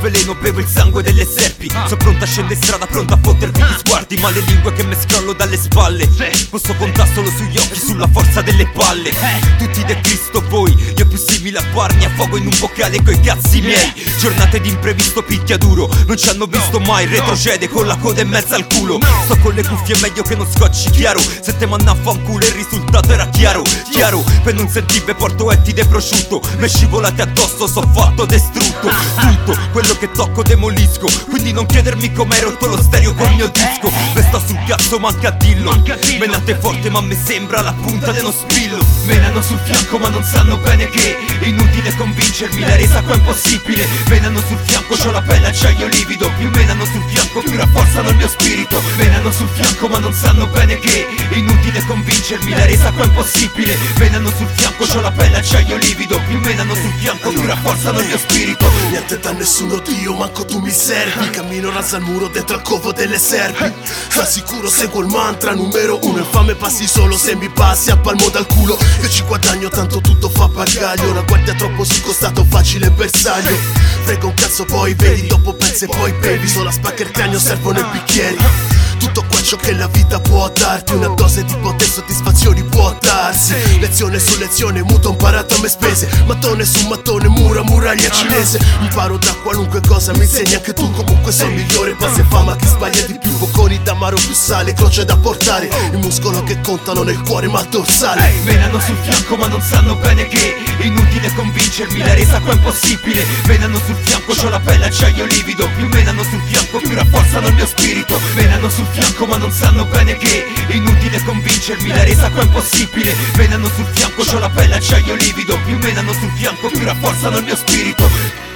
veleno, bevo il sangue delle serpi. Sono pronta a scendere in strada, pronta a fottervi gli sguardi, ma le lingue che me scrollo dalle spalle posso contare solo sugli occhi, sulla forza delle palle. Tutti De Cristo voi, io più simile a Barney, a fuoco in un boccale coi cazzi miei. Giornate di imprevisto picchiaduro, non ci hanno visto mai, retrocede con la coda in mezzo al culo. Sto con le cuffie meglio che non scocci, chiaro. Se te manna a fanculo il risultato era chiaro. Chiaro, per non sentirvi porto etti de prosciutto, me scivolate addosso, so fatto distrutto. Tutto quello che tocco demolisco, quindi non chiedermi come hai rotto lo stereo col mio disco. Me sto sul cazzo, manca a dillo. Menate forte ma mi sembra la punta dello spillo. Menano sul fianco ma non sanno bene che inutile convincermi, la resa qua è impossibile. Menano sul fianco, c'ho la pelle acciaio livido. Più menano sul fianco, più rafforzano il mio spirito. Menano sul fianco ma non sanno bene che inutile convincermi, la resa qua è impossibile. Menano sul fianco, c'ho la pelle acciaio livido. Più menano sul fianco, più rafforzano il mio spirito. Niente da nessuno Dio, manco tu mi servi. Cammino raso al muro dentro al covo delle serpi. Da sicuro seguo il mantra numero uno. Infame passi solo se mi passi a palmo dal culo. Io ci guadagno tanto tutto fa bagaglio. La guardia troppo sul costato, facile bersaglio. Frega un cazzo poi vedi, dopo pezzi e poi bevi. Solo a spacca il cranio servono i bicchieri. Tutto qua ciò che la vita può darti, una dose di potere, soddisfazioni può darsi. Lezione su lezione, muto imparato a me spese. Mattone su mattone, muraglia cinese. Imparo da qualunque cosa, mi insegni anche tu. Comunque sono migliore, base e fama, chi sbaglia di più. Bocconi d'amaro più sale, croce da portare. Il muscolo che contano nel cuore ma dorsale. Menano sul fianco ma non sanno bene che inutile convincermi, la resa qua è impossibile. Menano sul fianco, c'ho la pelle acciaio livido. Più menano sul fianco, più rafforzano il mio spirito. Menano sul fianco ma non sanno bene che inutile convincermi, la resa qua è impossibile. Menano sul fianco, c'ho la pelle acciaio livido. Più menano sul fianco, più rafforzano il mio spirito.